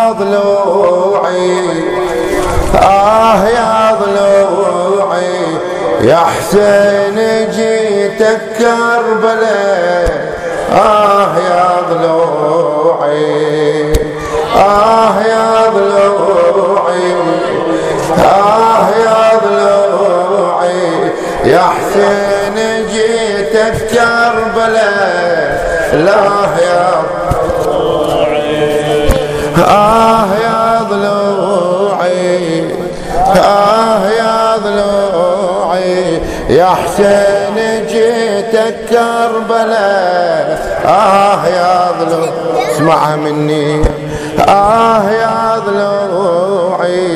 ضلوعي يا ضلوعي يا حسين جيتك كربلاء يا ضلوعي يا ضلوعي يا ضلوعي يا حسين جيتك كربلاء لا يا يا ضلوعي يا ضلوعي يا حسين جيتك كربلاء يا ضلوعي اسمعها مني يا ضلوعي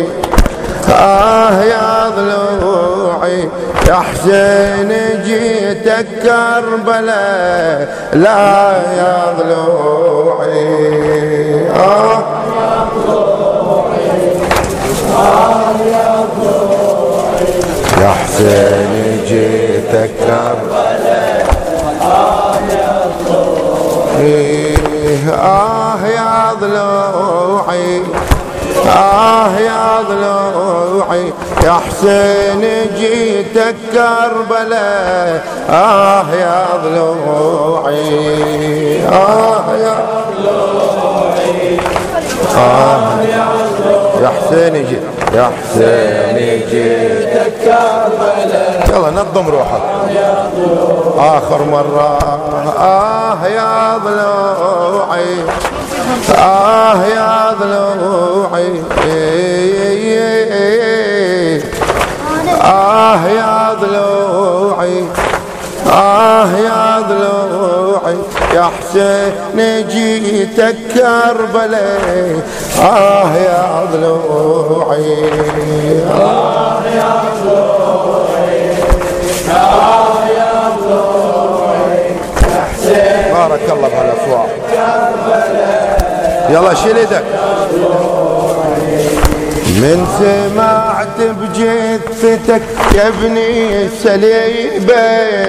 يا ضلوعي يا حسين جيتك كربلاء لا يا ضلوعي يا حسين جيتك كربلاء يا ضلوعي يا ضلوعي يا ضلوعي يا حسين جيتك كربلاء يا ضلوعي يا ضلوعي يا حسين يا حسين جيتك كربلاء يلا نظم روحك آخر مرة يا ضلوعي يا ضلوعي يا ضلوعي يا ضلوعي يا حسين جيتك كربلاء يا ضلوعي يا ضلوعي يا ضلوعي يا حسين بارك الله بهالاصوات يلا شيل يدك من سمعت بجثتك يا ابني السليبة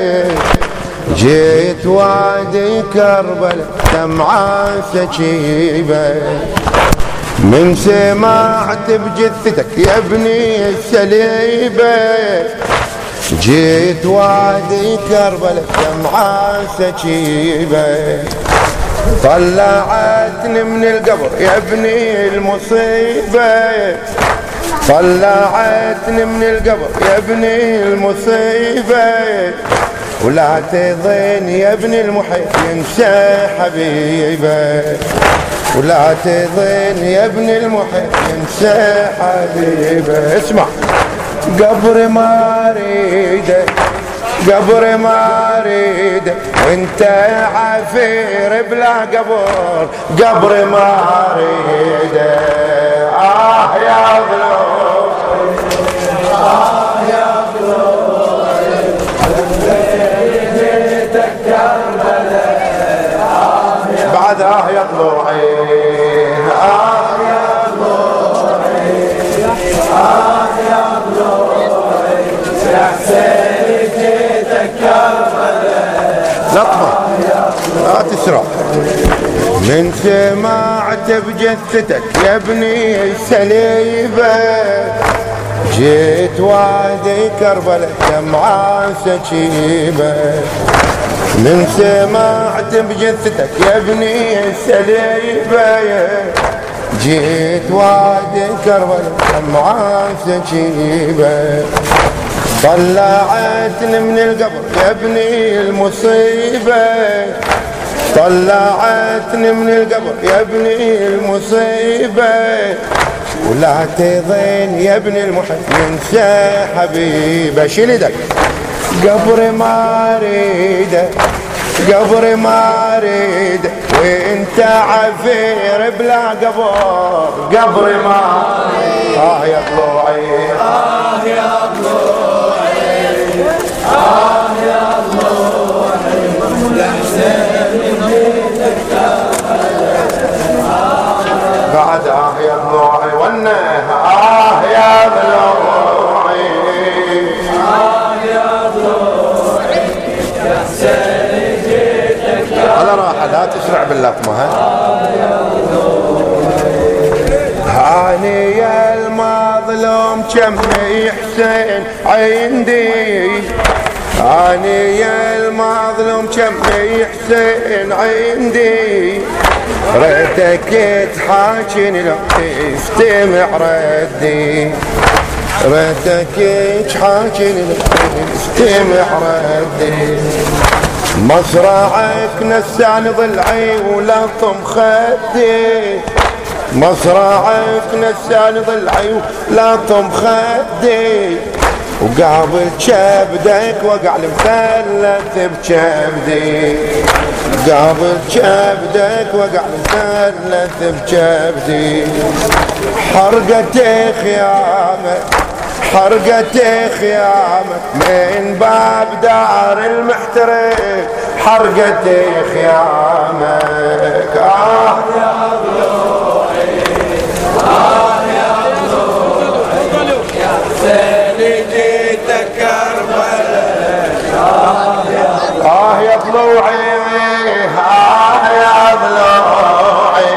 جيت وادي كربلاء دمعة سكيبة من سمعت بجثتك يا ابني السليبة جيت وادي كربلاء دمعة سكيبة طلعتني من القبر يا ابني المصيبة طلعتني من القبر يا ابني المصيبة ولا تظن يا ابن المحيط ينسى حبيبه ولا تظن يا ابن المحيط ينسى حبيبه اسمع قبر ما اريده قبر ما اريد وانت عفير بلا قبر قبر ما اريد يا ضلوعي يا ضلوعي جيتك كربلاء بعد يا ضلوعي يا ضلوعي يا ضلوعي يا حسين لطمة لا تسرع من سمعت بجثتك يا ابني السليبة جيت وادي كربلاء دمعة سكيبة من سمعت بجثتك يا ابني السليبة جيت وادي كربلاء دمعة سكيبة طلعتني من القبر يا ابني المصيبة طلعتني من القبر يا ابني المصيبة ولا تظن يا ابن المحب ينسى حبيبه شيل يدك قبر ما اريده قبر ما اريده وانت عفير بلا قبر قبر ما اريده يا ضلوعي يا ضلوعي يا ضلوعي لحسين جيتك بعد يا ضلوعي والنه يا ضلوعي يا ضلوعي يا حسين جيتك على راحه لا تسرع باللطمه ها كم حسين عندي، اني يا المظلوم كم حسين عندي، ريتك تحاكيني لو تستمع ردي، ريتك تحاكيني لو تستمع ردي، مصرعك نسعني ضلعي ولطم خدي، مصرعك نسعني ضلعي ولطم خدي، وقابل كبدك وقع المثلث بكبدي، قابل كبدك وقع المثلث بكبدي، حرقت خيامك حرقت خيامك من باب دار المحترق، حرقت خيامك يا ضلوعي يا ضلوعي يا حسين جيتك كربلاء، يا ضلوعي يا ضلوعي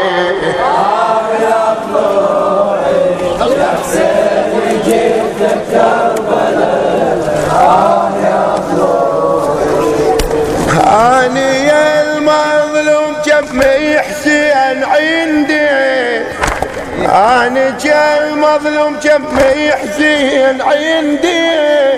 يا ضلوعي يا حسين جيتك كربلاء، يا ضلوعي اني يا المظلوم كم حسين عندي، اني يا المظلوم كم حسين عندي،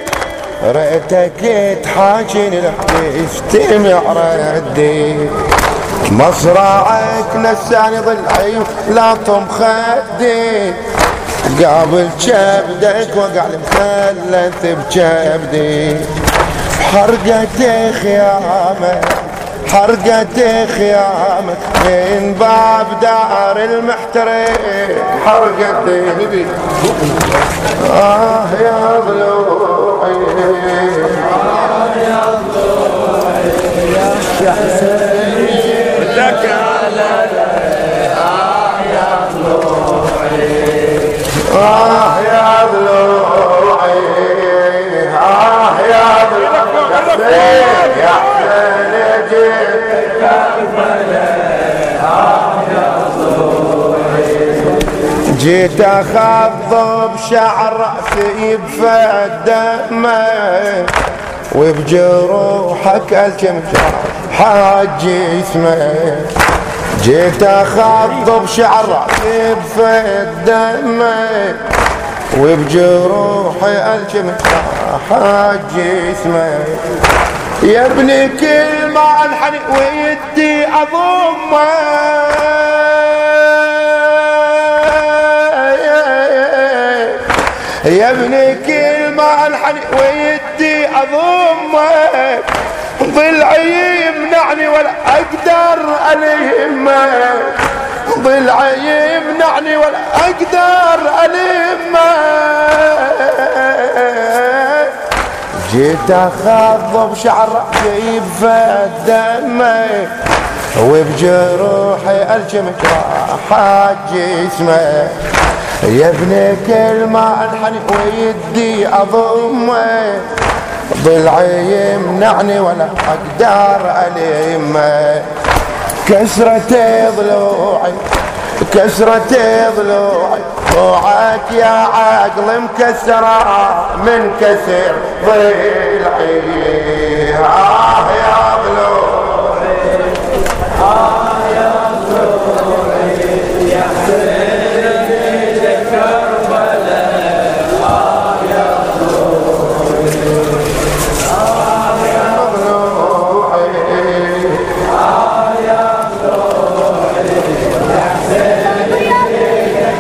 ريتك تحاكيني لو تستمع ردي، مصرعك نساني ضلعي لطم خدي، قابل كبدك وقع المثلث بكبدي، حرقت خيامك حرقت خيامك من باب دار المحترق، حرقت يا ضلوعي يا ضلوعي يا حسين لك يا ضلوعي يا ضلوعي يا ضلوعي يا حسين جيت كربلاء، يا ضلوعي جيت اخضب شعر راسي بفدمه، وبجروحك الكم حاج اسمه، جيت اخضب شعر راسي بفدمه، وبجروحي الكم حاج اسمه، يا ابني كل ما انحني ويدي اضمه، يا ابني كل ما انحني ويدي اضمك، ضلعي يمنعني ولا اقدر المك، ضلعي يمنعني ولا اقدر المك، جيت اخضب شعر راسي بفدمك، وبجروحي الجمك راح جسمك، يا ابني كل ما انحني ويدي اضمك، ضلعي يمنعني ولا اقدر المك، كسرت ضلوعي كسرت ضلوعي، ضلوعك يا عقل مكسرة من كسر ضلعي، يا ضلوعي يا ضلوعي يا حسين كربلاء، يا ضلوعي يا ضلوعي يا حسين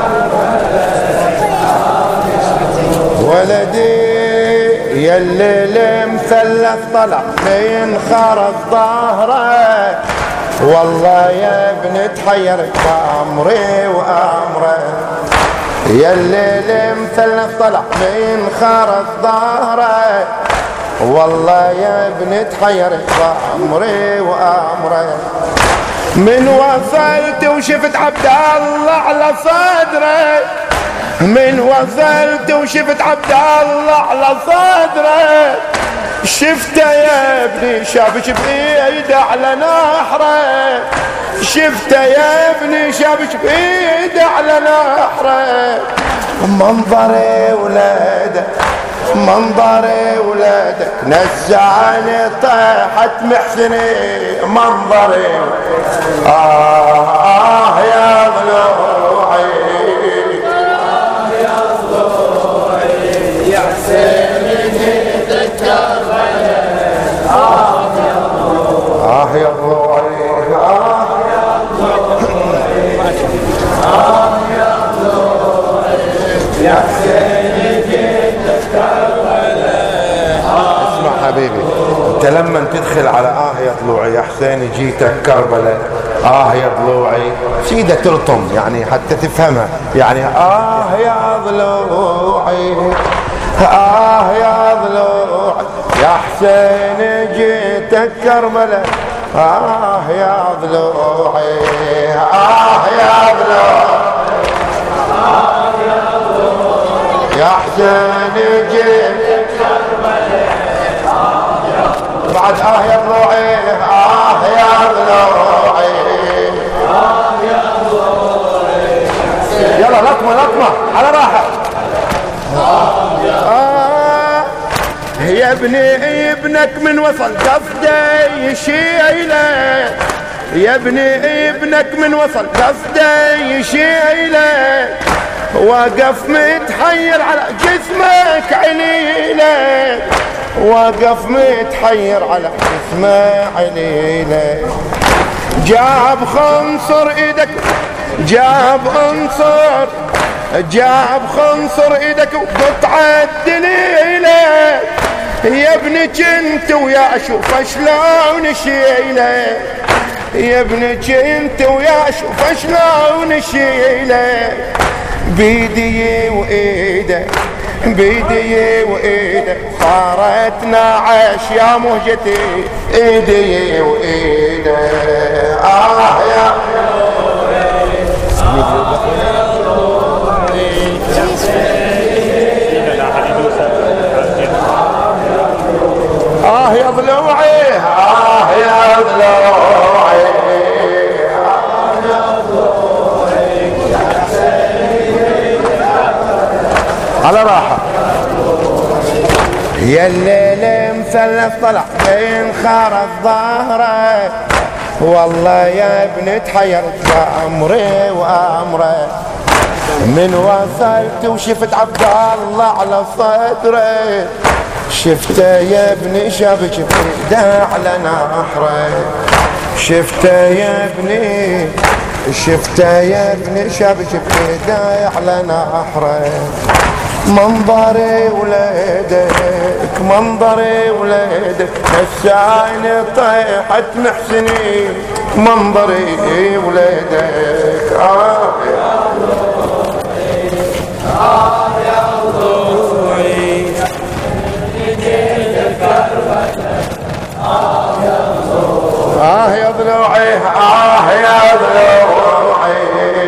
كربلاء، ولدي يا الليل مثلث طلع من خرج ظهره، والله يا ابن تحيرت بأمري وأمرك، يا الليل مثلث طلع من خرج ظهره، والله يا ابن تحيرت بأمري وأمرك، من وصلت وشفت عبد الله على صدرك، من وصلت وشفت عبد الله على صدرك، شفته يا ابني شابك بإيده على نحره، شفته يا ابني شابك بإيده على نحره، منظري ولادك منظري ولادك نزعني طاحت محسني منظري يا ضلوعي يا ضلوعي يا حسين جيتك كربلاء يا ضلوعي يا حسين جيتك كربلاء. اسمع حبيبي، انت لما تدخل على يا ضلوعي يا حسين جيتك كربلاء، يا ضلوعي سيدة تلطم يعني حتى تفهمها، يعني يا ضلوعي يا ضلوعي يا حسين جيتك كربلاء، يا ضلوعي يا ضلوعي يا حسين جيتك بعد يا ضلوعي يا ضلوعي يلا لطمة على راحة. يا ابني ابنك من وصل قصده يشيله، يا ابني ابنك من وصل قصده يشيله، واقف متحير على جسمك عليله، واقف متحير على جسمه عليله، جاب خنصر ايدك جاب خنصر ايدك وقطعة دليله، يا ابني كنت ويا اشوف شلون شيله، يا ابني كنت ويا اشوف شلون شيله، بيدي وايدك بيدي وايدك صارت نعش يا مهجتي، ايدي وايدك يا يا ضلوعي يا ضلوعي على راحة. يا الليل مثلث طلع بين خارج ظهره، والله يا ابني تحيرت بأمري وأمره، من وصلت وشفت عبد الله على صدره، شفته يا ابني شابك بيده على نحره، شفته يا ابني شفته يا ابني شابك بيده على نحره، منظري ولادك منظري ولادك نساني طيحت محسني منظري ولادك يا ضلوعي جيتك كربلاء يا ضلوعي يا ضلوعي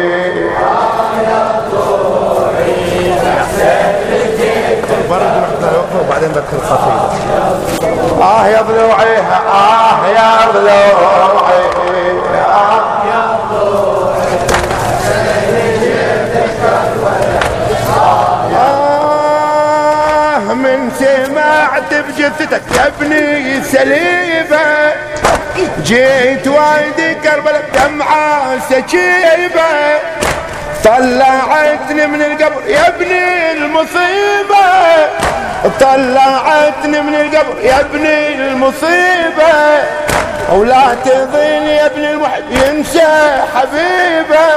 وبعدين بدخل القصيدة. يا ضلوعي يا ضلوعي يا ضلوعي من سمعت بجثتك يا ابني سليبة، جيت وايدي كربلاء دمعة سكيبة، طلعتني من القبر يا ابني المصيبة، طلعتني من القبر يا ابني المصيبة، ولا تظن يا ابن الوحد ينسى حبيبه،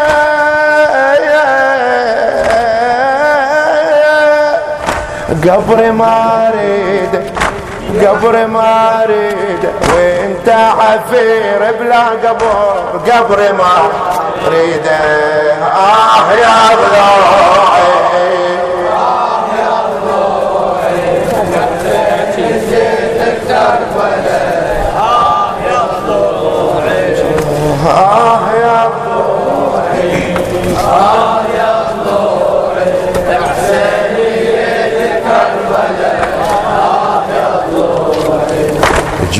قبري ما اريده قبري ما اريده وانت عفير بلا قبر، قبري ما اريده يا ضلوعي يا ضلوعي جيتك كربلاء يا ضلوعي يا ضلوعي يا ضلوعي حسين جيتك كربلاء يا ضلوعي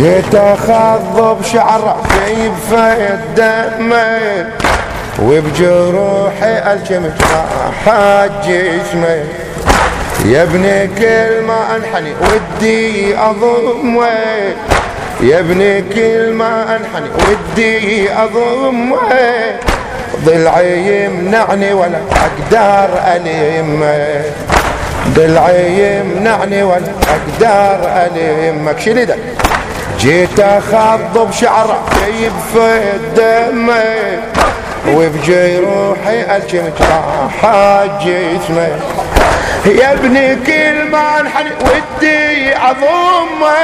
جيت اخضب شعره شيب في دمي وبجروحي الجمج حاج جسمي يا ابني كل ما انحني ودي اضمك يا ابني كل ما انحني ودي اضمك ضلعي يمنعني ولا اقدر المك ضلعي يمنعني ولا اقدر المك شيل ايدك جيت اخضب شعره جيب في دمي وبجروحي الجمج حاج جسمي يا ابني كل ما انحني ودي اضمك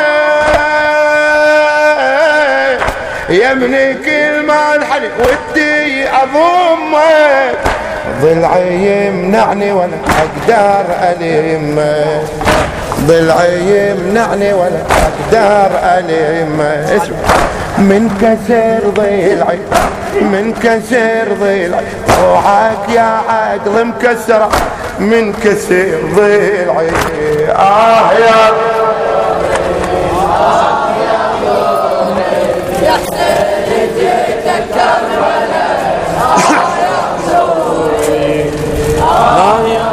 يا ابني كل ما انحني ودي اضمك ضلعي يمنعني ولا اقدر المك ضلعي يمنعني ولا اقدر المك اسمع من كسر ضلعي من كسر ضلعي روحك يا عقل مكسره من كسر ضلعي يا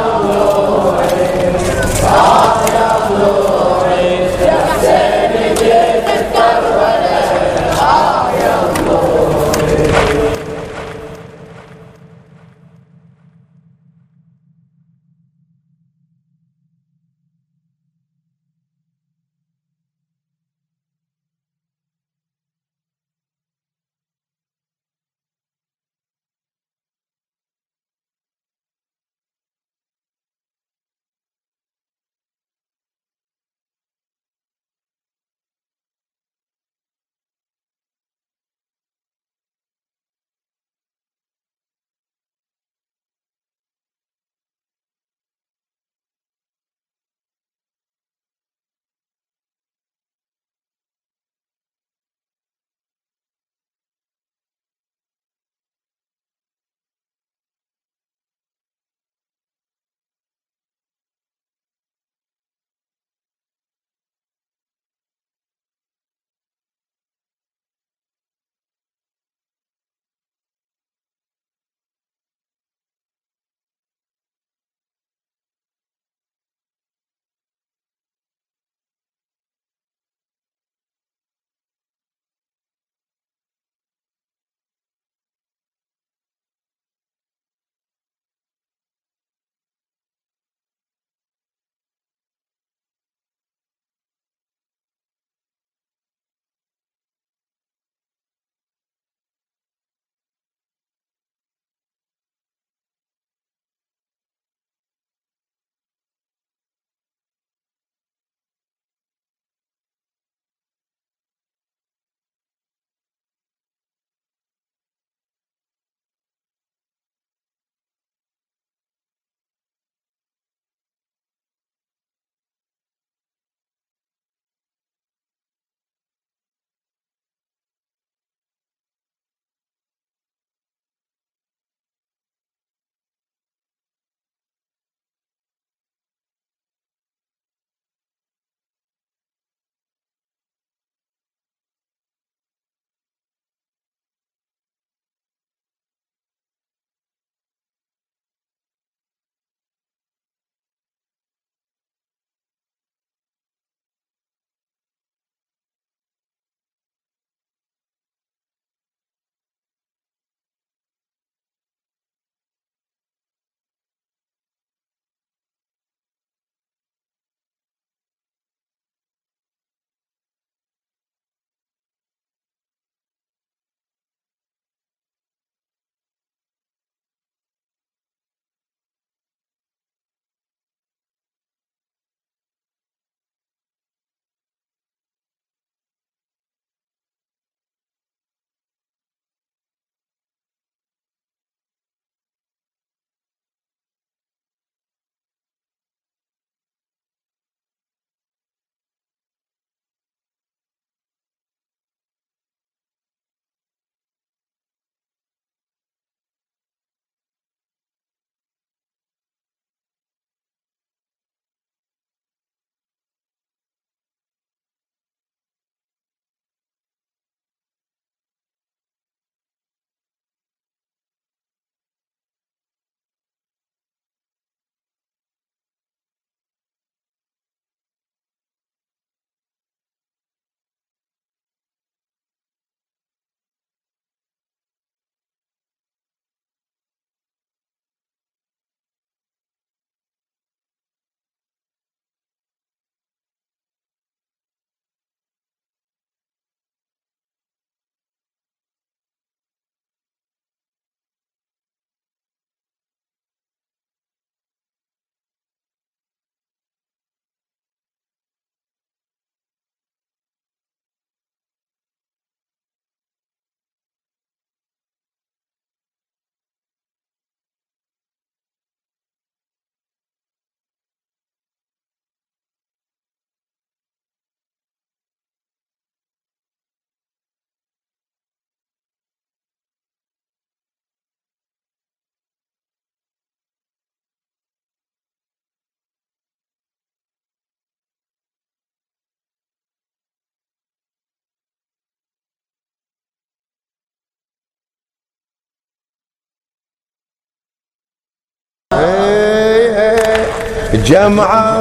جمعة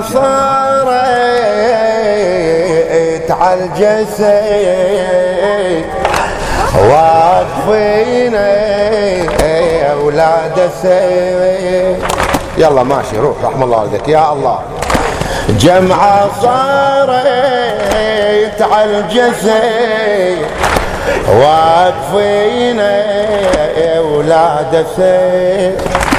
صارت عالجسد واقفين اولاد السيد. يلا ماشي روح رحم الله والديك يا الله. جمعة صارت عالجسد واقفين اولاد السيد.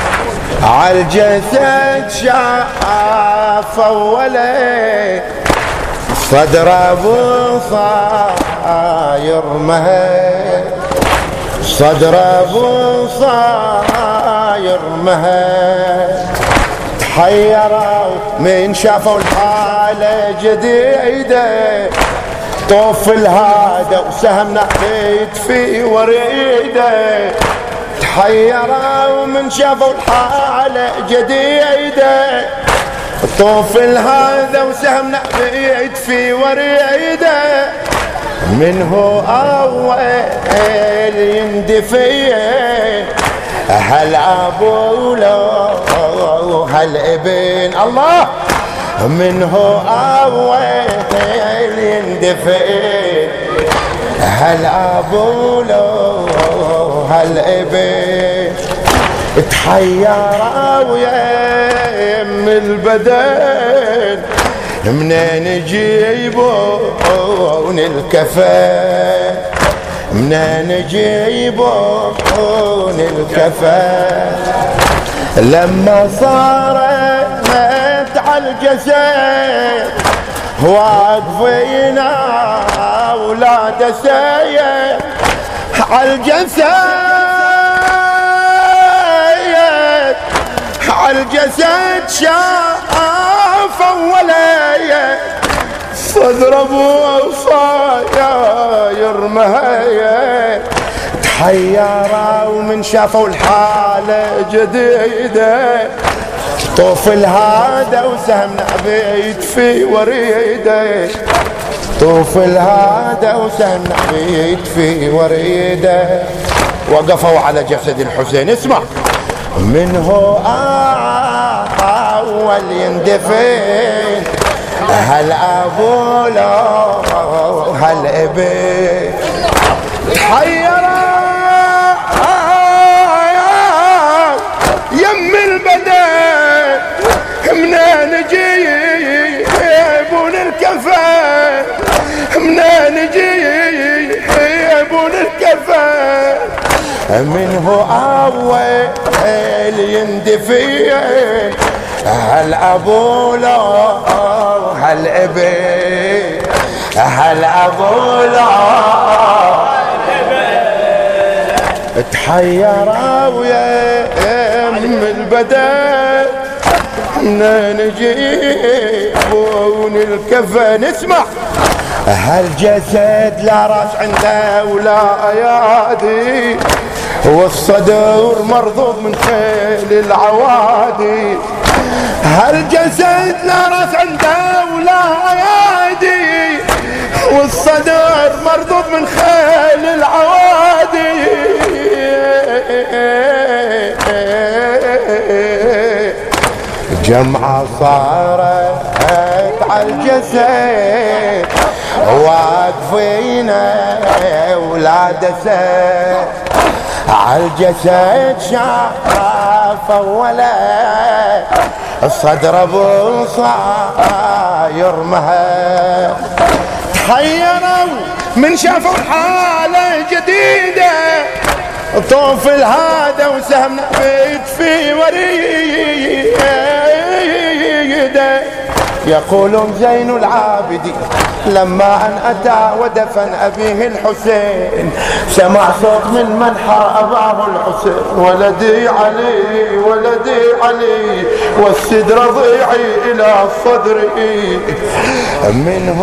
عالجسد شافوا ولد صدر ابو صاير مهد. صدر ابو صاير مهد. تحيروا من شافوا الحالة جديدة. طوف الهادة وسهم نحيت في وريده. تحيروا من شافوا الحالة جديدة. طوف الهذا وسهم نحيت في وريده. منه اول يندفين هل ابو لو هل ابن الله. منه اول يندفين هل ابو لو هل ابن. تحيروا يم البدن منين يجيبون الكفن. منين يجيبون الكفن. لما صارت عالجسد واقفين اولاد سيد. عالجسد عالجسد شافوا ولد صدر ابو صاير مهيد. تحيروا من شافوا الحالة جديدة. طوف الهادة وسهم نعبيت في وريده. طوف الهادة وسهم نعبيت في وريده. وقفوا على جسد الحسين. اسمع. منه أول يندفن هل أبو لو هل ابن. تحيروا يم البدن منين يجيبون الكفن. منين يجيبون الكفن. منه أول يندفن هل أبو لو هل ابن. هل أبو لو تحيروا يم البدن منين يجيبون الكفن. اسمع. هالجسد لا راس عنده ولا ايادي. والصدر مرضوب من خيل العوادي. هالجسد لا راس عنده ولا ايادي. والصدر مرضوب من خيل العوادي. جمعة صارت عالجسد واقفين اولاد سيد. عالجسد شافوا ولد الصدر ابو صاير مهد. تحيروا من شافوا حالة جديدة. طوف الهادة وسهم نحيت في وريده. يقولون زين العابدين لما أن أتى ودفن أبيه الحسين سمع صوت من منحر أباه الحسين. ولدي علي ولدي علي والسدر ضيعي إلى صدري. منه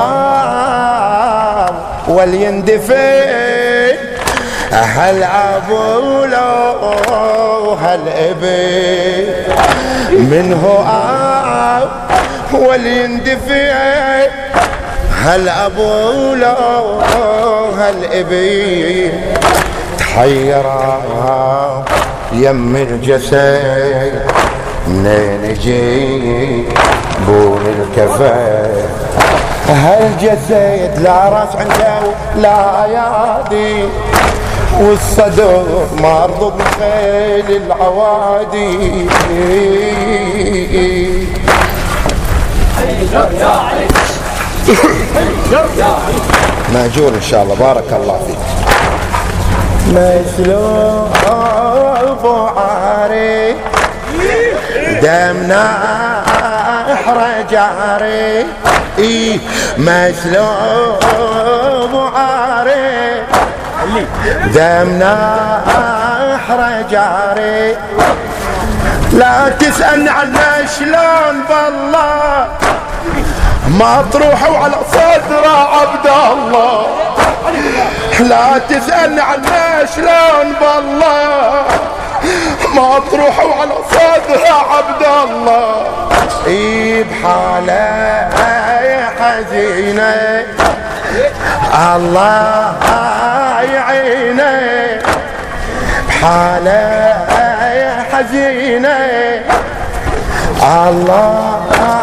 وليندفن هل أبو لو هل ابن. منه وليندفن هل أبو لو هل ابن. تحيرا يم الجسد منين يجيبون الكفن هالجسد لا راس عنده لا ايادي والصدر مرضوب من خيل العوادي. ماجور ان شاء الله بارك الله فيك. مسلوب عاري دمنا احرج عاري مسلوب عاري دمنا احرج عاري لا تسألني عنا شلون بالله ما تروحوا على صدر عبد الله لا تسألني عنا شلون بالله ما تروحوا على صدر عبد الله بحاله حزينه الله يعينه بحاله حزينه الله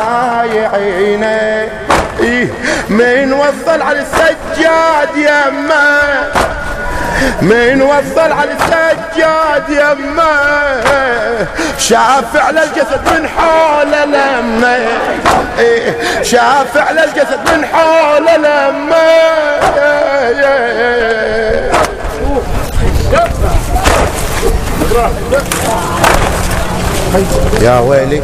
يعينه من وصل على السجاد يمه من وصل على السجاد يمه شاف على الجسد من حوله لمه شاف على الجسد من حوله لمه يا ويلي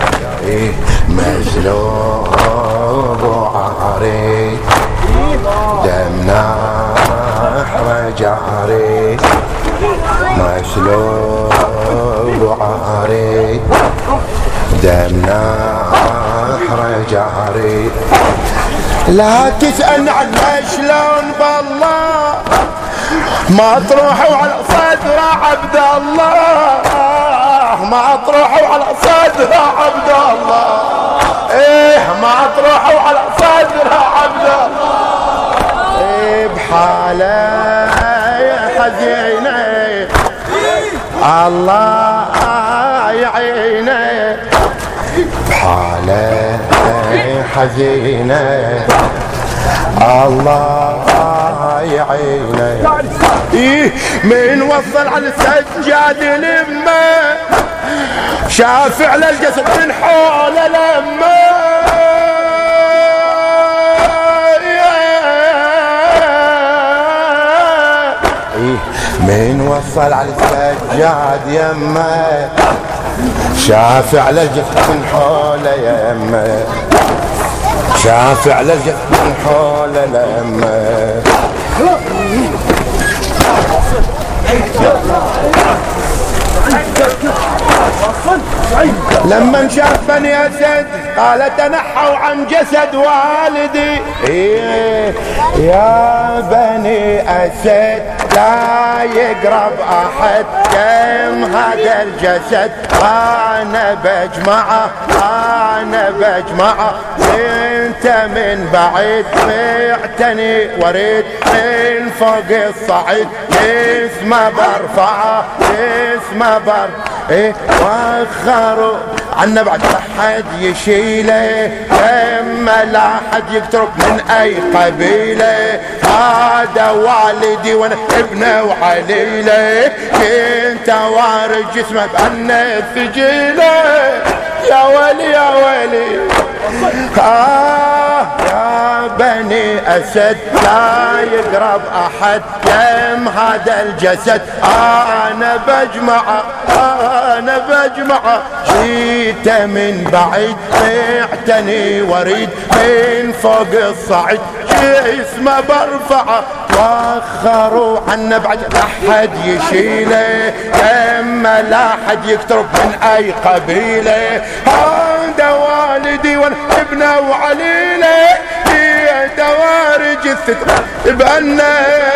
مجلوب عاري دمنا احرج عاري مجلوب عاري دمنا احرج عاري لا تسألني عنا شلون بالله ما تروحوا على صدر عبد الله ما تروحوا على صدر عبد الله ما تروحوا على صدر عبد الله بحاله حزينه الله يعينه بحاله حزينه الله يعينه من وصل على السجاد لما شاف على الجسد من حوله لما من وصل على السجاد يما شاف على الجسد من حوله يما شاف على الجسد من حوله لما لما شاف بني اسد قال تنحوا عن جسد والدي يا بني اسد لا يقرب احد كم هذا الجسد انا بجمعه انت من بعيد بعتني وريد من فوق الصعيد اسمه برفعه وخروا عنا بعد لا حد يشيله اما لا حد يقترب من اي قبيله هذا والدي وانا ابنه وحليله كنت وارد جسمه بأنه ثقيله يا ويلي يا ويلي يا بني اسد لا يقرب احد كم هذا الجسد انا بجمعه جيت من بعيد بعتني وريد من فوق الصعيد اسمه برفعه وخروا عنا بعد احد يشيله اما لا حد يقترب من اي قبيله هذا والدي وانا ابنه وعليله دوارج الستر بأنه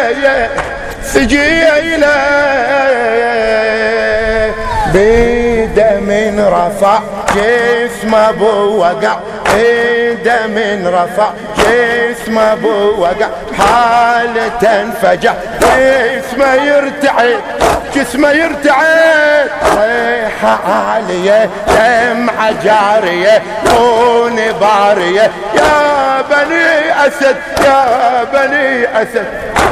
سجيله بيده من رفع جسم ابو وقع بيده من رفع جسم ابو وقع حالة انفجع جسمه يرتعد صيح صيحة عالية دمعة جارية كون بارية يا بني أسد يا بني أسد.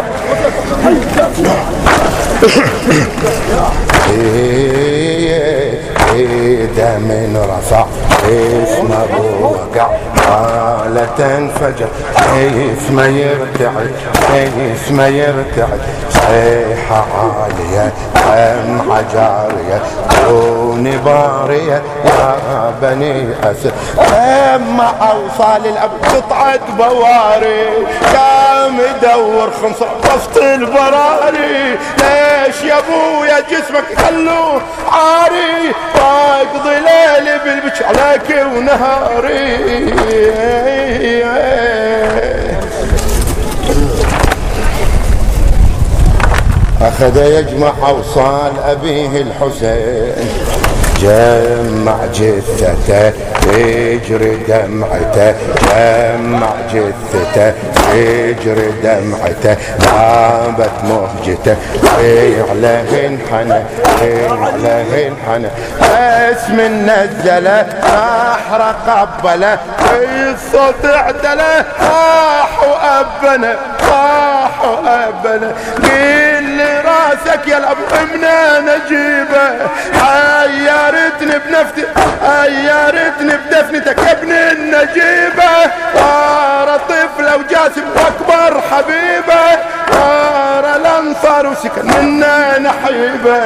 إذا من رفع اسمه وقع قالت انفجر اسمه يرتعد اسمه يرتعد صيحة عالية دمعة جارية كوني بارية يا بني أسد. لما أوصل الأب قطعة بواري قام يدور خنصر وسط البراري ليش يا ابويا جسمك خلوه عاري واقضي ليلي بالبكي عليك ونهاري. أخذ يجمع أوصال أبيه الحسين جمع جثته تجري دمعته جمع جثته تجري دمعته غابت مهجته عليه انحنى عليه انحنى اسم نزله راح قبله الصوت اعدله راح وابنه راح وابنه قيل لي راسك يا الابو امنا نجيبه حيرتني بنفتي حيرتني بدفنتك يا ابن النجيبه صار طفله وجاسم واكبر حبيبه صار الانصار وسكن منا نحيبه.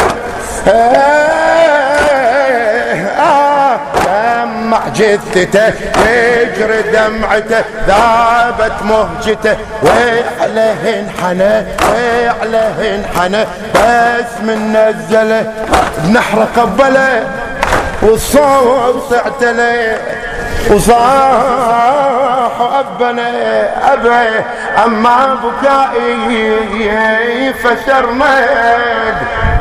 دمع جثته تجري دمعته ذابت مهجته وعليه انحنى وعليه انحنى بس من نزله بنحر قبله والصوت اعتلى وصاح أبني أبي أما بكائي فشرمد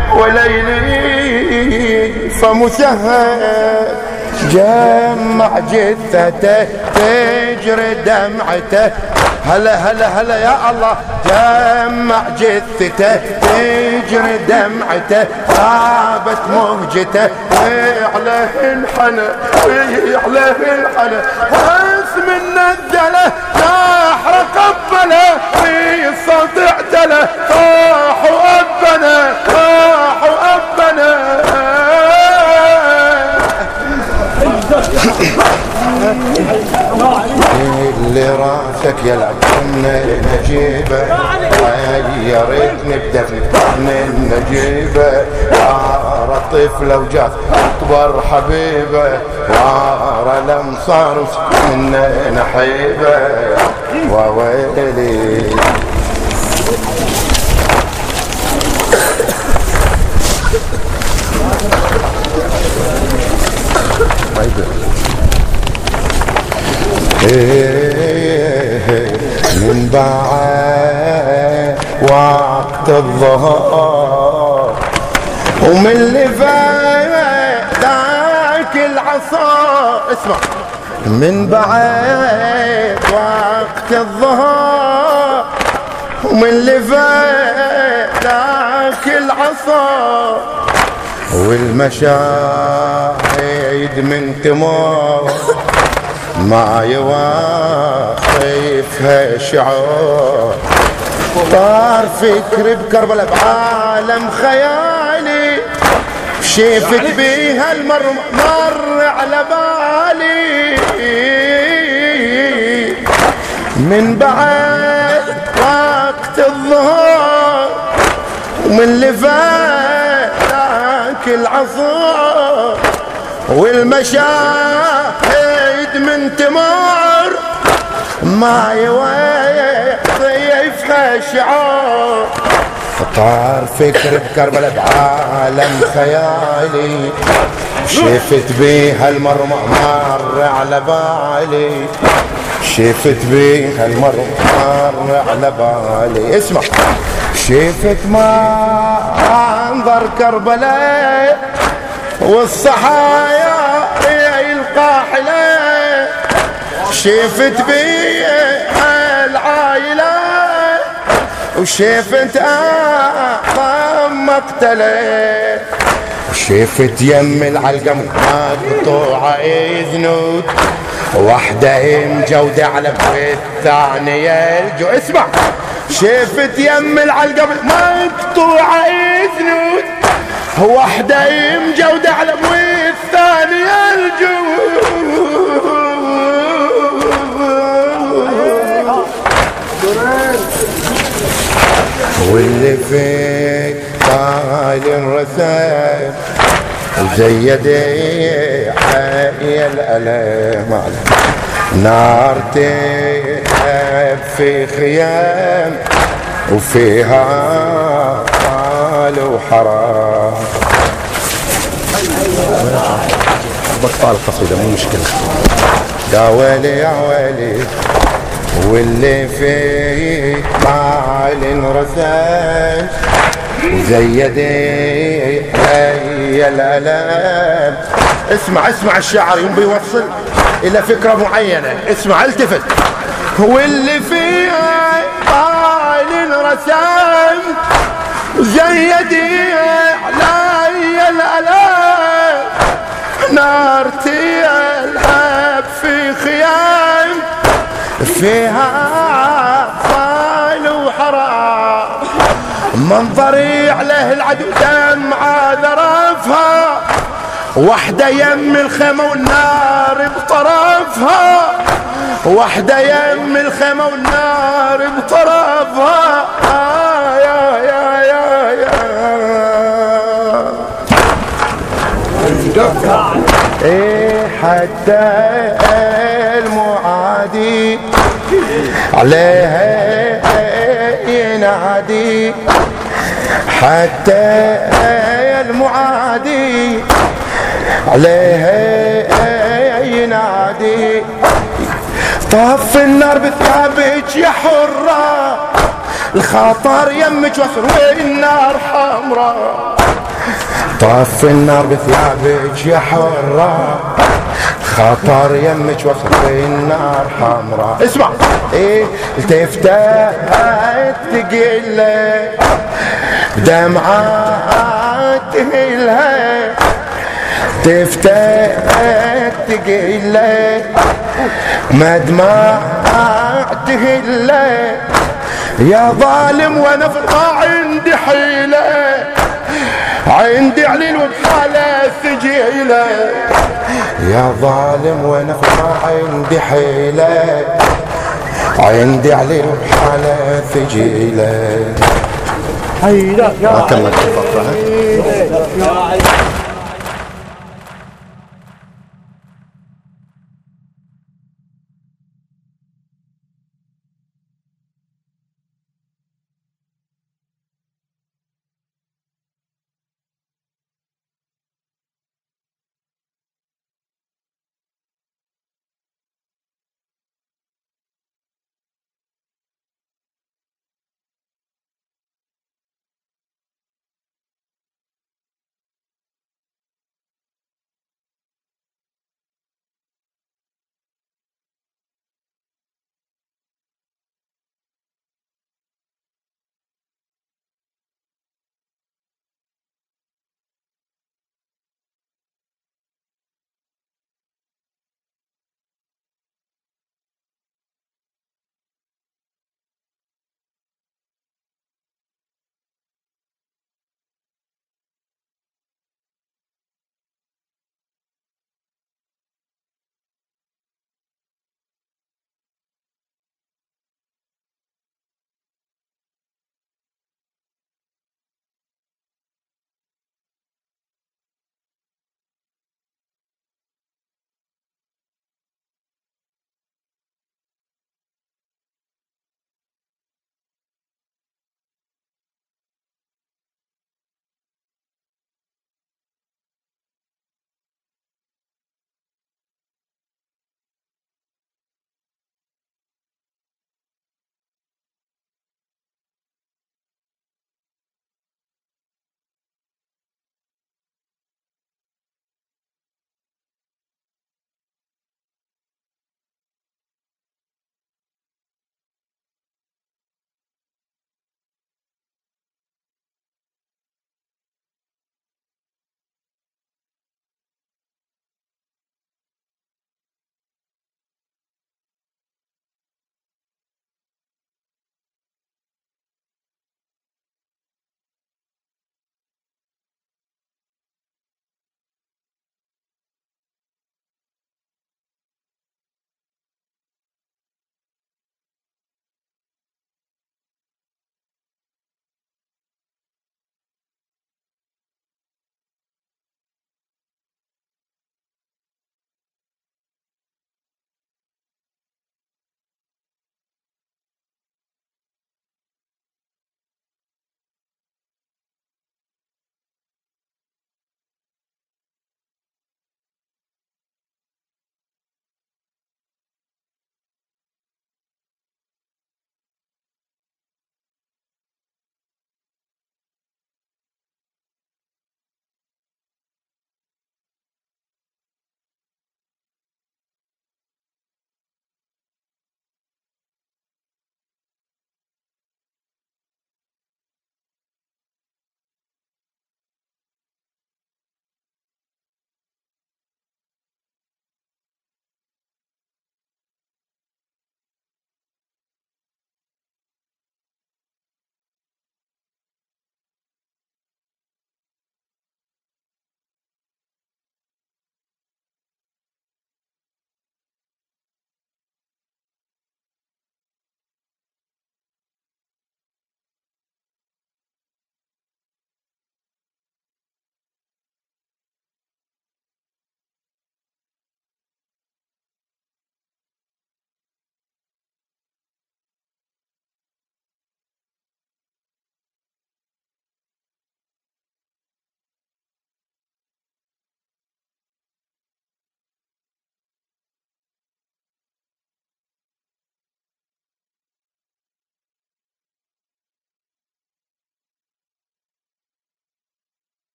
وليلي فمسهد جمع جثته تجري دمعته هلا هلا هلا يا الله جمع جثته تجري دمعته غابت مهجته عليه انحنى عليه انحنى اسم النزله راح قبله في الصوت اعتله صاح وابنا صاح وابنا. اللي راسك يلعب من نجيبه يا ريتني بدفنك من نجيبه وارى طفله وجات اكبر حبيبه وارى الانصار من نحيبه وويلي. من بعد وقت الظهر ومن اللي فات ذاك العصا اسمع من بعد وقت الظهر ومن اللي فات ذاك العصا والمشاهد من تمر ما يوافيفها شعور طار فكري بكربلاء بعالم خيالي شفت بيها المر مر على بالي من بعد وقت الظهر ومن اللي فات العصر والمشاهد من تمر ما يوافيفها شعور طار فكر بكربلاء بعالم خيالي شفت بيها المر مر على بالي شفت بيها المر مر على بالي اسمع شفت منظر كربلاء والصحايا القاحلة شفت بيها العائلة وشفت أعظم مقتله شفت يم العلقم مقطوعة زنود، واحدة مجودة على الثانية الجو. اسمع، شفت يم العلقم مقطوعة زنود، واحدة مجودة على الثانية الجو. واللي فيك طال الرسائل وزيدي حي الألم، نار تهب في خيام وفيها طال وحرام. بطال القصيدة مو مشكلة. يا ويلي يا ويلي، واللي فيه طال انرسل وزيدي هي الالام. اسمع الشاعر يوم بيوصل الى فكرة معينة. اسمع، التفت. واللي فيه طال انرسل وزيدي علي الالام، نار تلهب في خيام فيها طال وحرام. منظري عليه العدو دمعة ذرفها، وحدة يم الخيمة والنار بطرفها، وحدة يم الخيمة والنار بطرفها. يا يا يا يا ايه حتى المعادي عليها ينادي، حتى المعادي عليها ينادي. طف النار بثيابك يا حرة، الخطر يمك وصل والنار حمراء. طف النار بثيابك يا حرة، خطر يمك وصل والنار حمراء. اسمع، ايه التفتات تقيلة بدمعات تهيلها، تفتات تقيلة مدمعات تهيلها. يا ظالم وانا في عندي حيلة، عندي عليل وبحالة ثقيلة. يا ظالم وانا عندي حيلة، عندي عليل وبحالة ثقيلة. ما كملت الفقرة.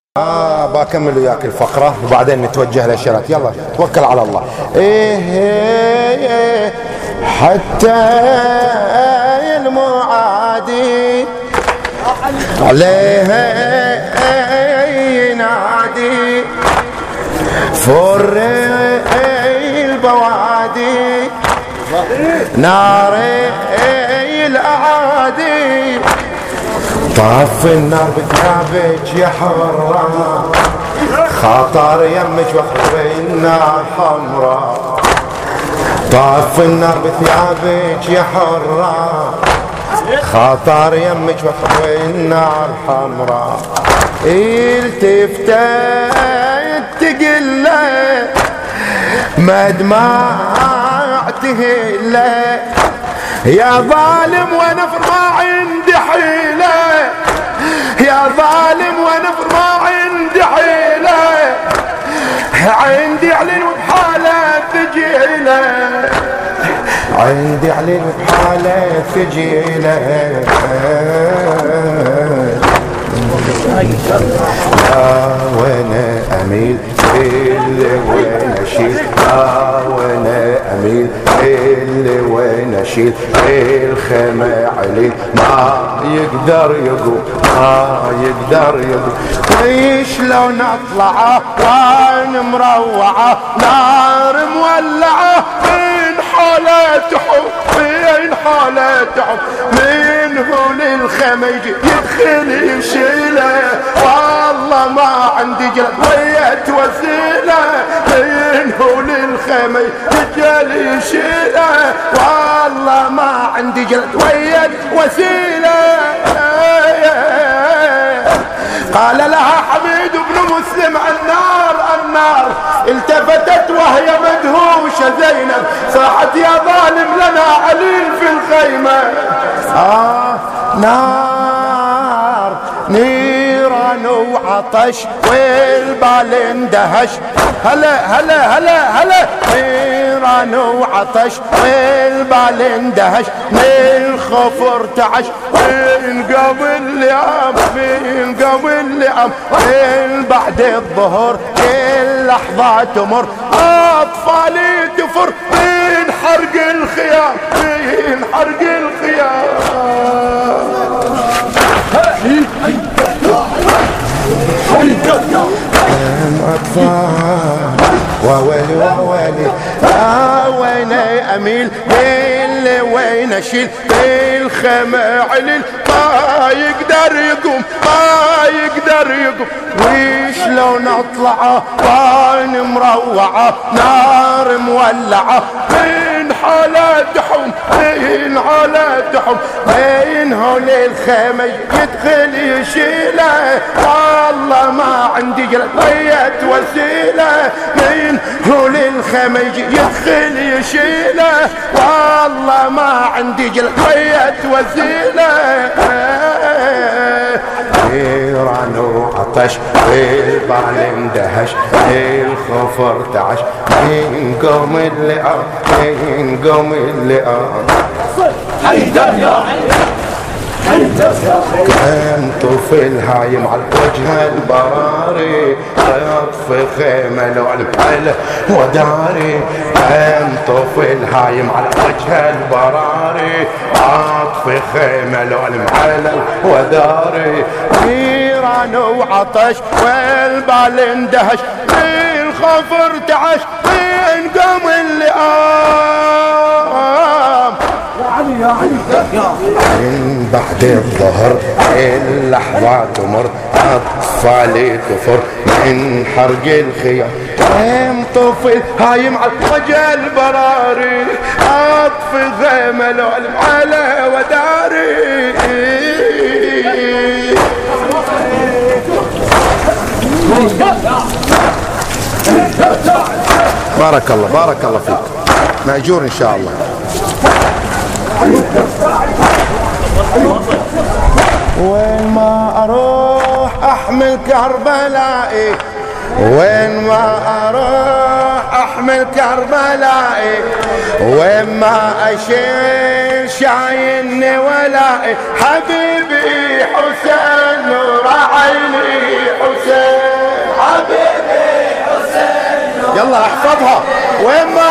بكمل وياك الفقرة وبعدين نتوجه للشرات. يلا توكل على الله. إيه حتى المعادي عليه ينادي فر البوادي نار الأعادي طف النار بثيابك يا حرة خاطر يمك وحر النار حمراء طف النار بثيابك يا حرة خاطر يمك وحر النار حمراء التفتت تقله ما دمعته له يا ظالم ونفر ما عندي حيلة يا ظالم ونفر ما عندي حيلة عندي علي بحالة ثقيلة عندي علي بحالة ثقيلة وانا اميل اللي وانا اشيل وانا اميل اللي وانا اشيل الخيمة علي ما يقدر يقوم ما يقدر يقوم وشلون اطلعه وانا مروعه نار مولعه من حالة حب من حالة حب من هو للخيمة يجي يدخل يشيله والله ما عندي جلد ويت وسيله من هو للخيمة يجي يشيله والله ما عندي جلد ويت وسيله قال لها حميد بن مسلم النار النار التفتت وهي مدهوشة زينب صاحت يا ظالم لنا عليل في الخيمة نار نيران وعطش والبال اندهش هلا هلا هلا هلا نيران وعطش والبال اندهش من الخوف ارتعش من قبل اللئام من قبل اللئام من بعد الظهر اللحظة تمر أطفالي تفر من حرق الخيام من حرق الخيام أطفال وويلي وويلي وين اميل اللي وين اشيل الخيمة عليل ما يقدر يقوم ما يقدر يقوم وشلون اطلعه وانا مروعه نار مولعه من حالة حم من حالة حم من هول الخيمة يدخل يشيله والله ما عندي جلد ويت وسيله من هول الخيمة يدخل يشيله والله ما عندي جلد ويت وسيله نيران وعطش والبال اندهش الخوف ارتعش من قوم اللئام من قوم اللئام كان طفل هايم على وجه البراري يطفي خيمة لو على وداري كان طفل هايم على وجه البراري اطفي خيمة لو على وداري نيران وعطش والبال اندهش الخوف ارتعش من قوم اللئام من بعد الظهر اللحظة تمر أطفالي تفر من حرق الخيام كم طفل هايم على وجه البراري أطفي خيمة لو على وداري بارك الله بارك الله فيك مأجور إن شاء الله. وين ما اروح احمل كربلائي وين ما اروح احمل كربلائي وين ما اشيل شايلني ولائي حبيبي حسين نور عيني حسين يلا احفظها. وين ما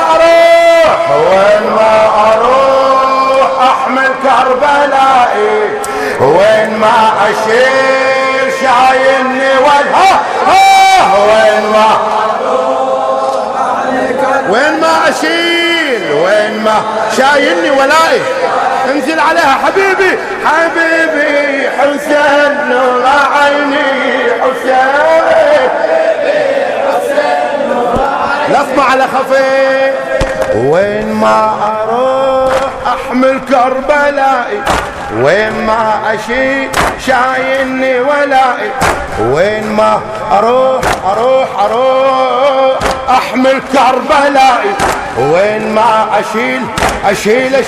اروح احمل كربلائي، وين ما اشيل شايلني وجهه، وين ما اشيل، وين ما شايلني ولائي. انزل عليها حبيبي حبيبي حسين نور عيني، حسين لطمة على خفيف. وين ما اروح احمل كربلائي، وين ما اشيل شايلني ولائي، وين ما اروح احمل كربلائي، وين ما اشيل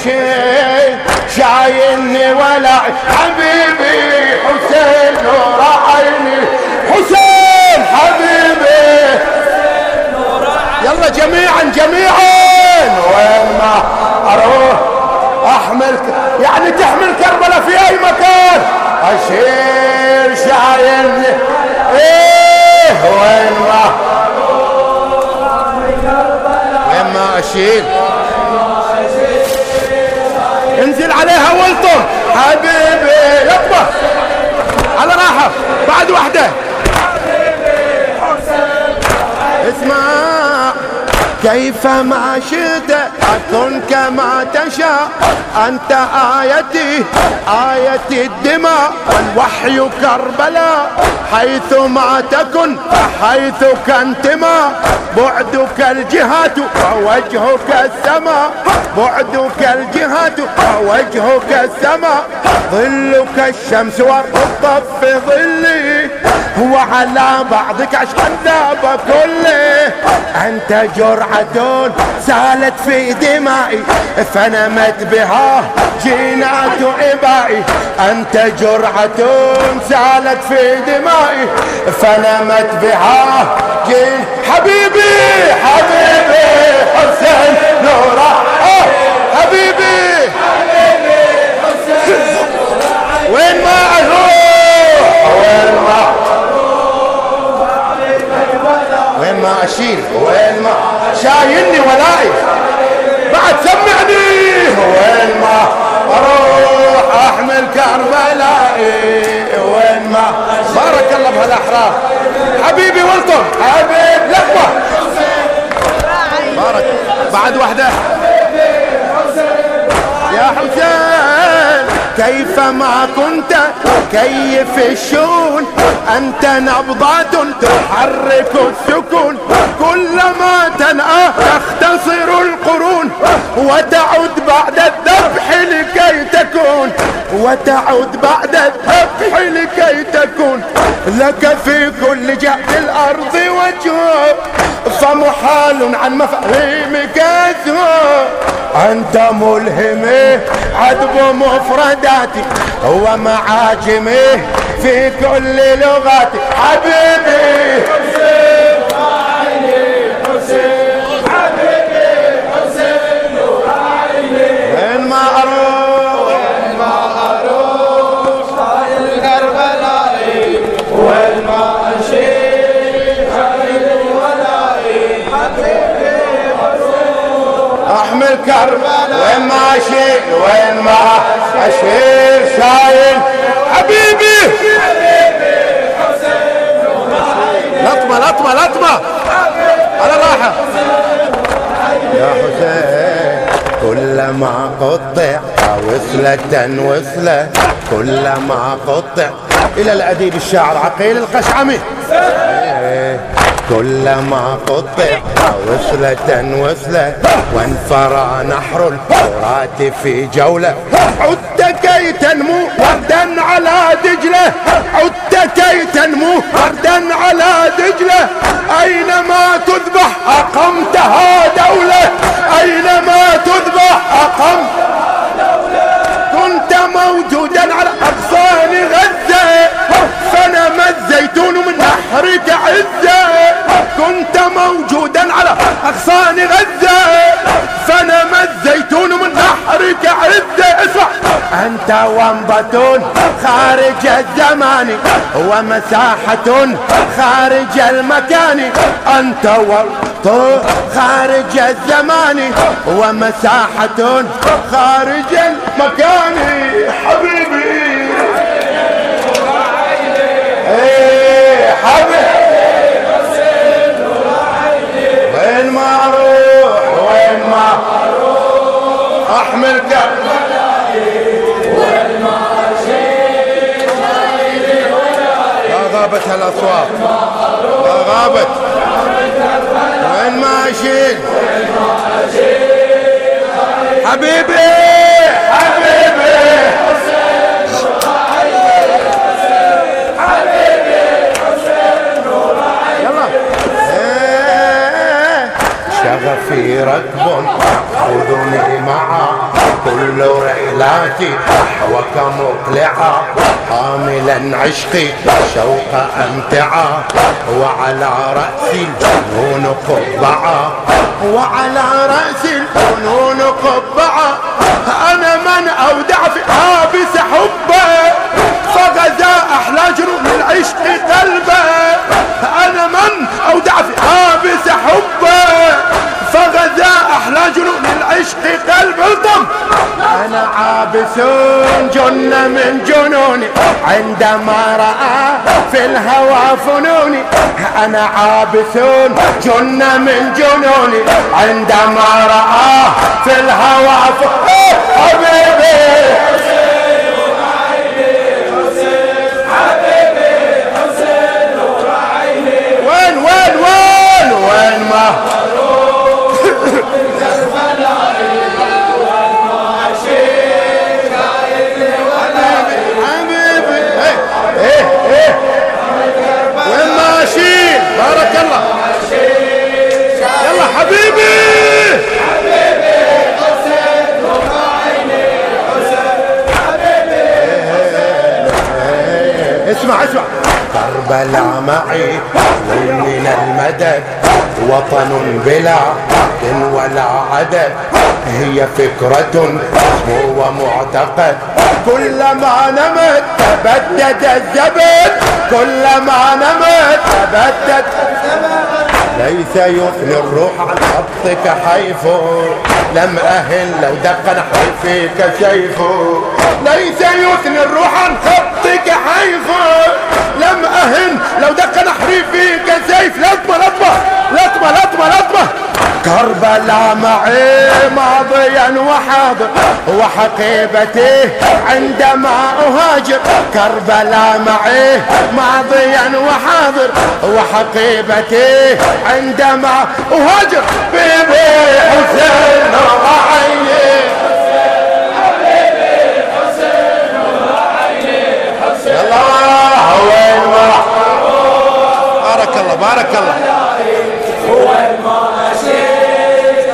شايلني ولائي. حبيبي حسين نور عيني، حسين حبيبي. يلا جميعا. وين ما اروح احمل يعني تحمل كربلاء في اي مكان، اشيل شايلني. وين ما اشيل انزل عليها والطم حبيبي. يطبخ على راحة بعد واحدة. اسمع كيفما شئت أكن كما تشاء، أنت آيتي الدماء والوحي كربلاء، حيثما تكن حيثك انتما، بعدك الجهات ووجهك السماء، بعدك الجهات ووجهك السماء، ظلك الشمس والرطب في ظلي، وعلى بعضك عشان ذاب كله، أنت جرعة سالت في دمائي فنمت بها جينات إبائي، أنت جرعة سالت في دمائي فنمت بها حبيبي حسين نورا. حبيبي حسين وين ما أروح، وين ما أشيل، وين ما شايلني ولائي. بعد سمعني. وين ما اروح احمل كربلائي، وين ما بارك الله بهالاحرار. حبيبي والطم حبيب لقمه بارك. بعد واحده يا حسين. كيفما كنت كيف الشون، أنت نبضات تحرك السكون، كلما تنأى تختصر القرون، وتعود بعد الذبح لكي تكون، وتعود بعد الذبح لكي تكون، لك في كل جهة الأرض وجه، فمحال عن مفاهيمك أسوأ، أنت ملهم عذب مفرداتي ومعاجمي في كل لغاتي. حبيبي حسين عيني، حسين حبيبي حسين عيني. وين ما اروح شايل كربلائي، وين ما اشيل شايل ولائي. حبيبي احمل كربلاء، وين ما اشيل، وين ما اشيل شايل. حبيبي حسين لطمة على راحة يا حسين. كلما قطع وصلة كلما قطع. إلى الأديب الشاعر عقيل القشعمي. كلما قطع وصلة وانفرى نحر الفرات في جولة، عدت كي تنمو وردا على دجلة، عدت كي تنمو وردا على دجلة، أينما تذبح أقمتها دولة، أينما تذبح أقمتها دولة. كنت موجودا على أغصان غزة فنمى الزيتون من نحرك عزة، كنت موجودا على أغصان غزة فنمى الزيتون من نحرك عزة. اسمع أنت ومضة خارج الزمان ومساحة خارج المكان، أنت خارج الزمان ومساحة خارج المكان. حبيبي حبيبي وين ما اروح وين ما اروح احمل وين ما اشيل لا غابت هالاصوات لا غابت وين ما اشيل حبيبي حبيبي شغفي ركب خذوني معه كل رحلاتي نحوك مقلعة حاملا عشقي شوق أمتعة وعلى رأسي الجنون قبعة وعلى رأسي الجنون قبعة. أنا من أودع في حابس حبه فغزا أحلى جنون العشق قلبه. أنا من أودع في حابس حبه فغزا أحلى جنون العشق قلبه. أنا عابس جن من جنوني عندما رأى في الهوى فنوني. أنا عابس جن من جنوني عندما رأى في الهوى فنوني. حبيبي وين ما وين ما اشيل بارك الله. يلا حبيبي اسمع كربلاء معي من المدد وطن بلا عد ولا عدد. هي فكرة ومعتقد كلما نمت تبدد الزبد كلما نمت تبدد. ليس يفني الروح عن خطك حيف لم أهل لو دق نحري فيك سيف. ليس يثني الروح عن خطك حيف لم أهن لو دق نحري فيك سيف. لطمة لطمة لطمة لطمة لطمة. كربلاء معي ماضيا وحاضر وحقيبتي عندما أهاجر. كربلاء معي ماضيا وحاضر وحقيبتي عندما أهاجر. بيبي حسين وعيني يلا وين ما بارك الله بارك الله. وين ما أشيل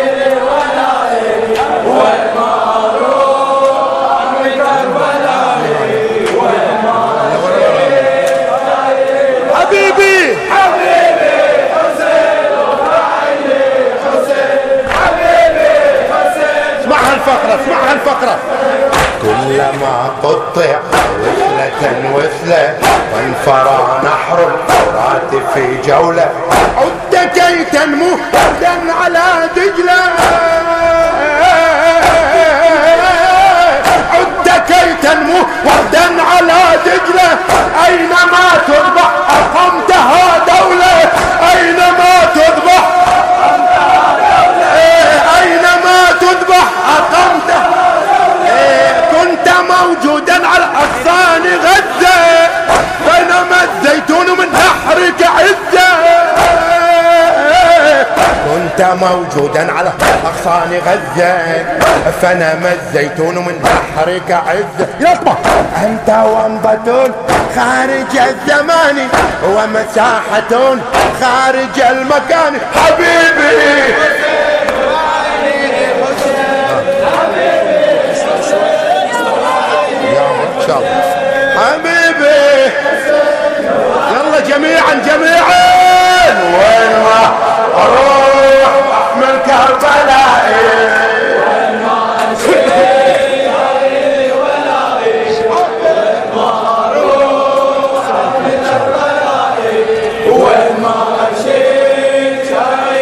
وين ما أروح من كربلاء وين ما أشيل حبيبي حبيبي حسين وعيني حسين حبيبي حسين. اسمعها الفقرة اسمعها الفقرة. كلما قطع وثلة وثلة وانفرى نحر الفرات في جولة عد كي تنمو وحدا على دجلة. عد كي تنمو وحدا على دجلة. أينما تذبح أقمتها دولة أينما تذبح أينما تذبح أقمتها. كنت موجودا على أغصان غزة بينما الزيتون من نحرك عزة. كنت موجودا على أغصان غزة فنما الزيتون من نحرك عزة. يطمع أنت ومضة خارج الزمان ومساحة خارج المكان. حبيبي حبيبي يلا جميعا جميعا. وين ما اروح احمل كربلاء وين ما اشيل ولائي وين ما اروح احمل كربلاء وين ما اشيل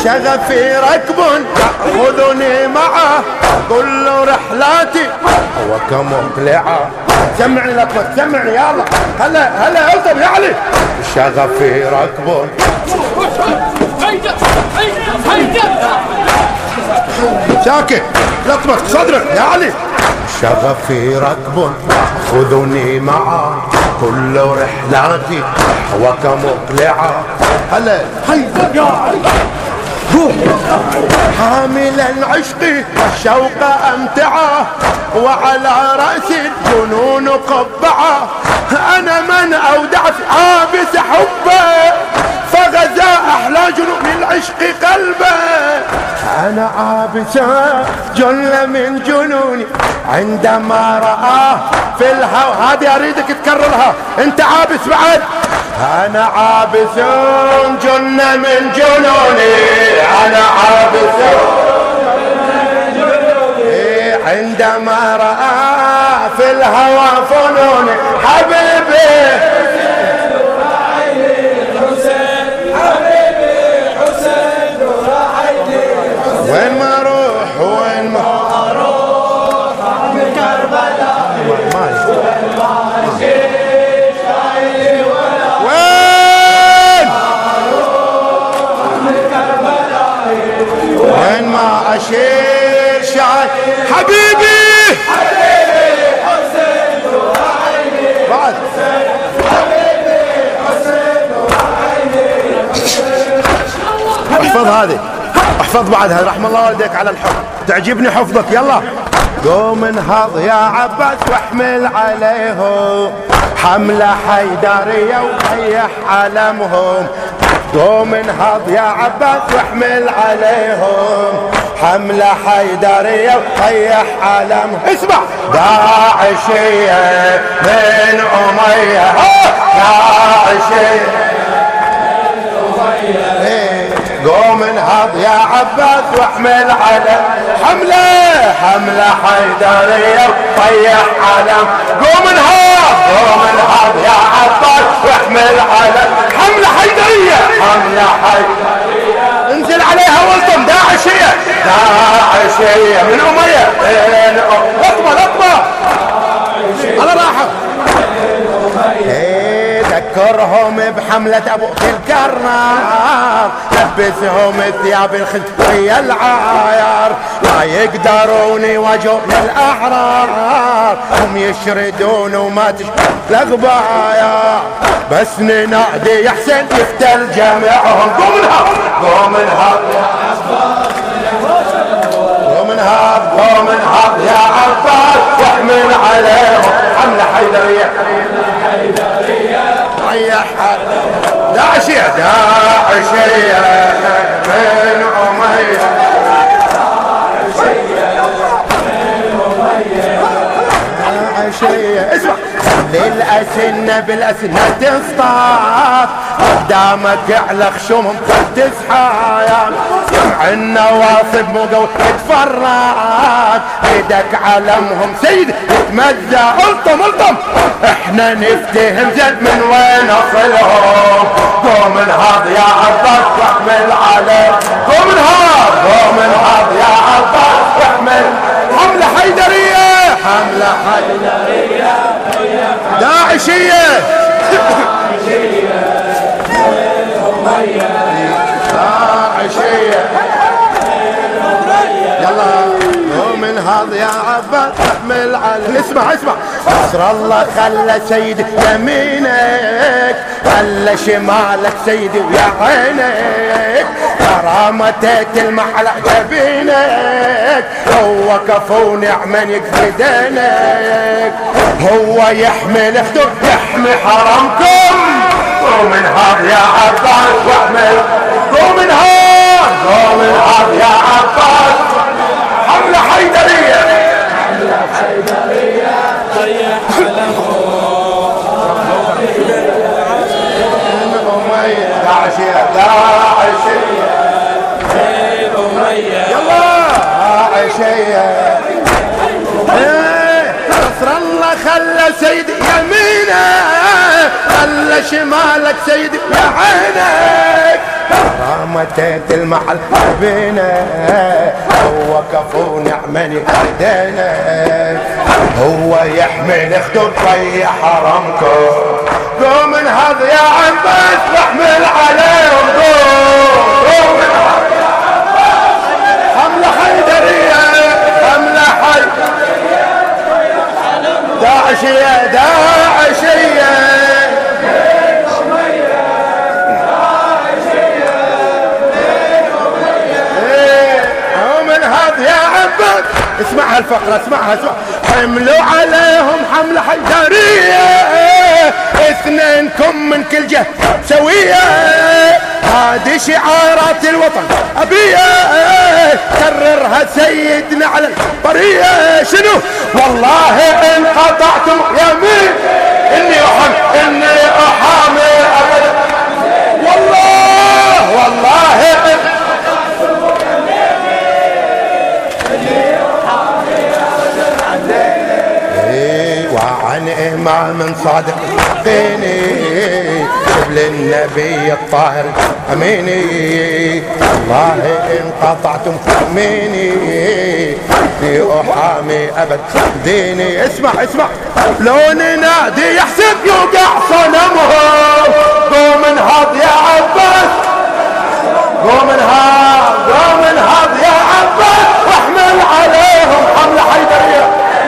شغفي ركب خذوني معه كل رحلاتي هو كمقلعه. سمعني لطمة سمعني يلا هلا الطم يا علي. شغفي ركب ساكت لطمة صدرك يا علي. شغفي ركب خذوني معه كل رحلاتي هو كمقلعه. هلا هيدا يا علي روح. حاملا عشقي الشوق امتعه وعلى رأسي الجنون قبعه. انا من اودع في عابس حبه فغزا احلى جنون العشق قلبه. انا عابسه جل من جنوني عندما رآه في الهوى. هذه اريدك تكررها انت عابس بعد. انا عابس جن من جنوني. انا عابس عندما رأى في الهوى فنوني. حبيبي وين ما اروح وين ما اروح من كربلاء وين ما اشيل شاي. حبيبي حسين وعيني بعد حبيبي حسين وعيني. احفظ هذه احفظ بعدها. رحم الله والديك على الحب تعجبني حفظك. يلا قوم انهض يا عباس واحمل عليهم حملة حيدرية وطيح علمهم. قوم انهض يا عباس واحمل عليهم حملة حيدرية وطيح علمهم. اسمع داعشية من أمية داعشية قوم انهض يا عباس واحمل علم حملة حيدرية وطيح علم. قوم انهض يا عباس واحمل علم حملة حيدرية انزل عليها والطم. داعشية من أمية لطمة على راحة. ذكرهم بحملة أبوك الكرار لبسهم ثياب الخزي العاير لا يقدرون يواجهون الأحرار. هم يشردون وما تشبه الأغبايا بس ننادي يا حسين يفتل جميعهم. قوم انهض يا عباس واحمل عليهم حملة حيدرية ريحها. داعشية من أمية داعشية. اسمع للأسنة بالأسنة تصطاد قدامك على خشومهم تسحايا. سمع النواصب مو قوي تفراد ايدك علمهم سيد تمزى. الطم احنا نفتهم زد من وين اصلهم. قوم انهض يا عباس واحمل عليه. قوم انهض يا عباس واحمل حملة حيدرية داعشية يلا قوم انهض يا عباس احمل على. اسمع نصر الله خلى سيدي يمينك خلى شمالك سيدي ويا عينك كرامتك المحلى جبينك. هو كفو نعمة يكفي دينك هو يحمي خدود يحمي حرمكم. قوم انهض يا عباس واحمل. قوم انهض يا عباس حملة حيدرية طيح داعشية يلا داعشية. نصر الله خلى سيدي يمينك خلى شمالك سيدي يا عينك متيت المحل بينا ووقفوا نعمني ايدينا هو يحمل اخته طي حرمكم قوم انهض يا عباس واحمل عليهم قوم انهض يا عباس حملة حيدرية حملة حيدرية داعشية داعشية اسمعها الفقرة اسمعها حملوا عليهم حملة حيدرية اثنينكم من كل جهة سوية هذه شعارات الوطن أبية كررها سيدنا على البرية شنو والله إن قطعتم يمين إني أحامي أبدا والله وعن إمام صادق ديني قبل النبي الطاهر أميني الله إن قطعتم أميني في أحامي أبد ديني اسمع لو ننادي يحسب يوقع صنمهم قوم انهض يا عباس قوم انهض يا عباس واحمل عليهم حملة حيدرية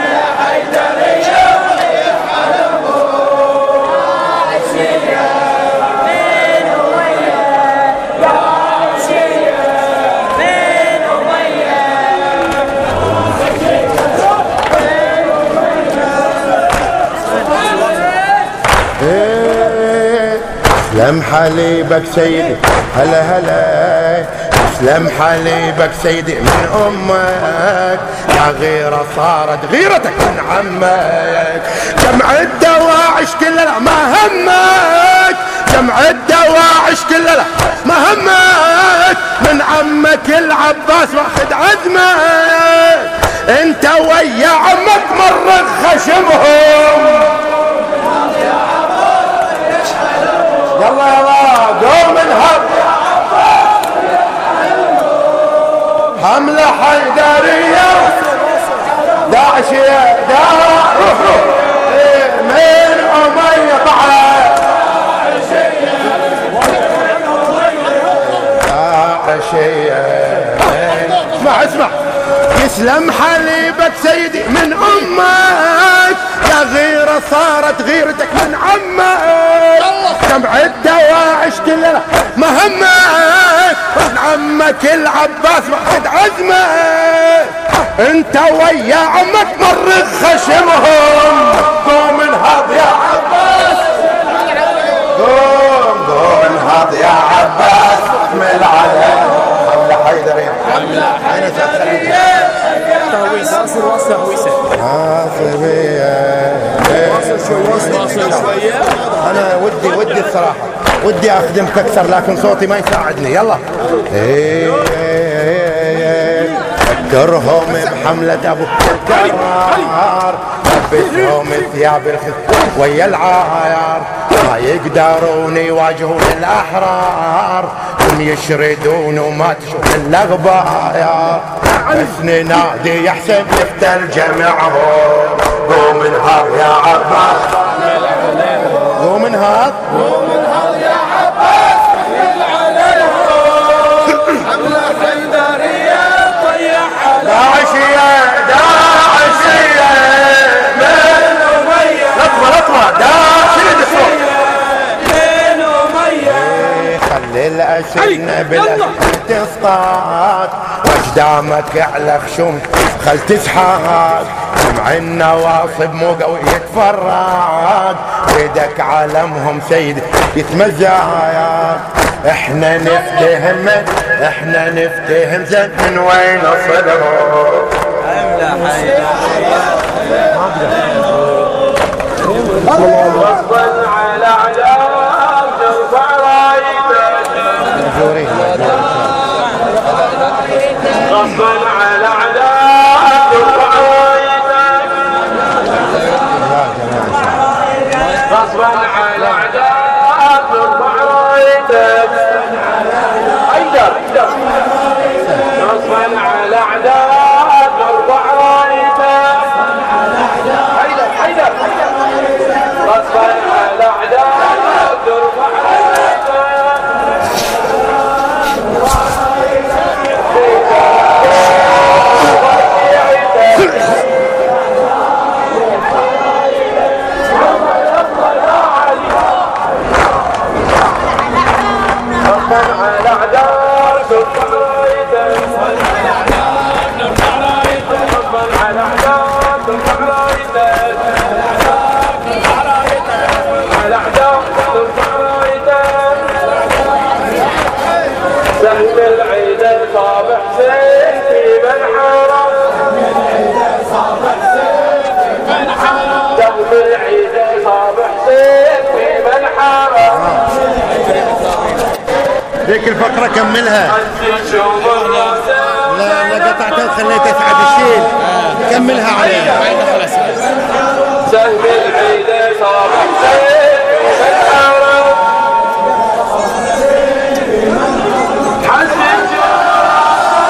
اسلم حليبك سيدي هلا اسلم حليبك سيدي من امك يا غيرة صارت غيرتك من عمك جمع الدواعش كلها ما همك جمع الدواعش كلها ما همك من عمك العباس واخد عزمك انت ويا عمك مرق خشمهم يلا قوم انهض حملة حيدرية داعشية روح من أمية بعد داعشية اسمع يسلم حليبك سيدي من أمك يا غيرة صارت غيرتك من عمك جمع الدواعش كلها ما همك من عمك العباس واخد عزمك انت ويا عمك مرق خشمهم قوم انهض يا عباس قوم انهض يا عباس احمل عليهم حملة حيدرية واصل شوية انا ودي الصراحة ودي اخدمك اكثر لكن صوتي ما يساعدني يلا فكرهم بحملة ابو الكرار لبسهم ثياب الخف ويا العاير ما يقدرون يواجهون الاحرار هم يشردون وما تشوف الاغبايا بس ننادي يحسب يفتل جمعهم قوم انهض يا عباس قوم انهض يا عباس احمل عليهم حملة حيدرية طيح داعشية من أمية لطمة شيل الصوت من أمية خلي الأسنة بالأسنة تصطاد واجدامك على خشوم خل تسحق جمع النواصب مو قوي يتفرق بيدك عالمهم سيد يتمزق احنا نفتهم زين من وين صدروا غصبا على عذاب ترفع رايتك غصبا على عذاب ترفع رايتك غصبا على عذاب ترفع رايتك نصبا على اعداء نرفع رايته حيدر نصبا على اعداء نرفع رايته على اعداء نرفع رايته على اعداء نرفع رايته على اعداء نرفع رايته سهم العيد صاب حسين في منحره سهم العيد صاب حسين في منحره ذيك الفقرة كملها. لا قطعتها وخليتها سعد الشيل. كملها عليها. سهم العيد صاب حسين